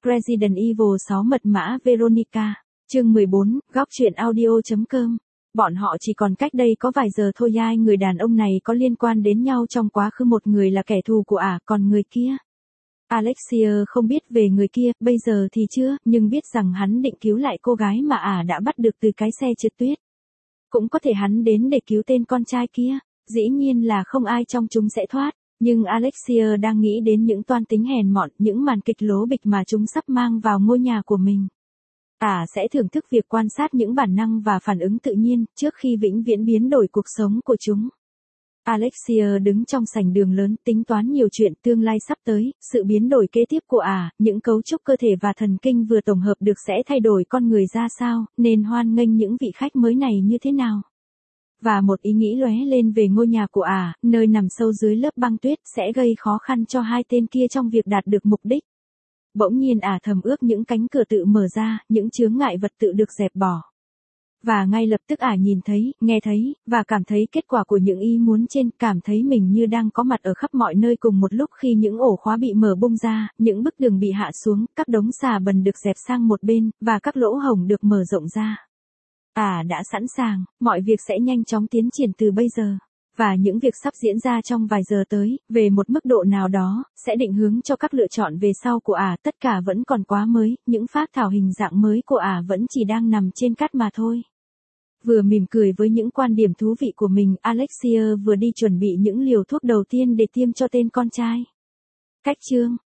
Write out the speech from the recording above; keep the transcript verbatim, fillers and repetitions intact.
Resident Evil sáu mật mã Veronica, chương mười bốn, góc truyện audio.com. Bọn họ chỉ còn cách đây có vài giờ thôi. Hai người đàn ông này có liên quan đến nhau trong quá khứ, một người là kẻ thù của ả, còn người kia. Alexia không biết về người kia, bây giờ thì chưa, nhưng biết rằng hắn định cứu lại cô gái mà ả đã bắt được từ cái xe trượt tuyết. Cũng có thể hắn đến để cứu tên con trai kia, dĩ nhiên là không ai trong chúng sẽ thoát. Nhưng Alexia đang nghĩ đến những toan tính hèn mọn, những màn kịch lố bịch mà chúng sắp mang vào ngôi nhà của mình. Ả sẽ thưởng thức việc quan sát những bản năng và phản ứng tự nhiên, trước khi vĩnh viễn biến đổi cuộc sống của chúng. Alexia đứng trong sảnh đường lớn, tính toán nhiều chuyện tương lai sắp tới, sự biến đổi kế tiếp của ả, những cấu trúc cơ thể và thần kinh vừa tổng hợp được sẽ thay đổi con người ra sao, nên hoan nghênh những vị khách mới này như thế nào. Và một ý nghĩ lóe lên về ngôi nhà của ả, nơi nằm sâu dưới lớp băng tuyết, sẽ gây khó khăn cho hai tên kia trong việc đạt được mục đích. Bỗng nhiên ả thầm ước những cánh cửa tự mở ra, những chướng ngại vật tự được dẹp bỏ. Và ngay lập tức ả nhìn thấy, nghe thấy, và cảm thấy kết quả của những ý muốn trên, cảm thấy mình như đang có mặt ở khắp mọi nơi cùng một lúc khi những ổ khóa bị mở bung ra, những bức tường bị hạ xuống, các đống xà bần được dẹp sang một bên, và các lỗ hổng được mở rộng ra. Ả đã sẵn sàng, mọi việc sẽ nhanh chóng tiến triển từ bây giờ. Và những việc sắp diễn ra trong vài giờ tới, về một mức độ nào đó, sẽ định hướng cho các lựa chọn về sau của ả. Tất cả vẫn còn quá mới, những phác thảo hình dạng mới của ả vẫn chỉ đang nằm trên cát mà thôi. Vừa mỉm cười với những quan điểm thú vị của mình, Alexia vừa đi chuẩn bị những liều thuốc đầu tiên để tiêm cho tên con trai. Cách chương,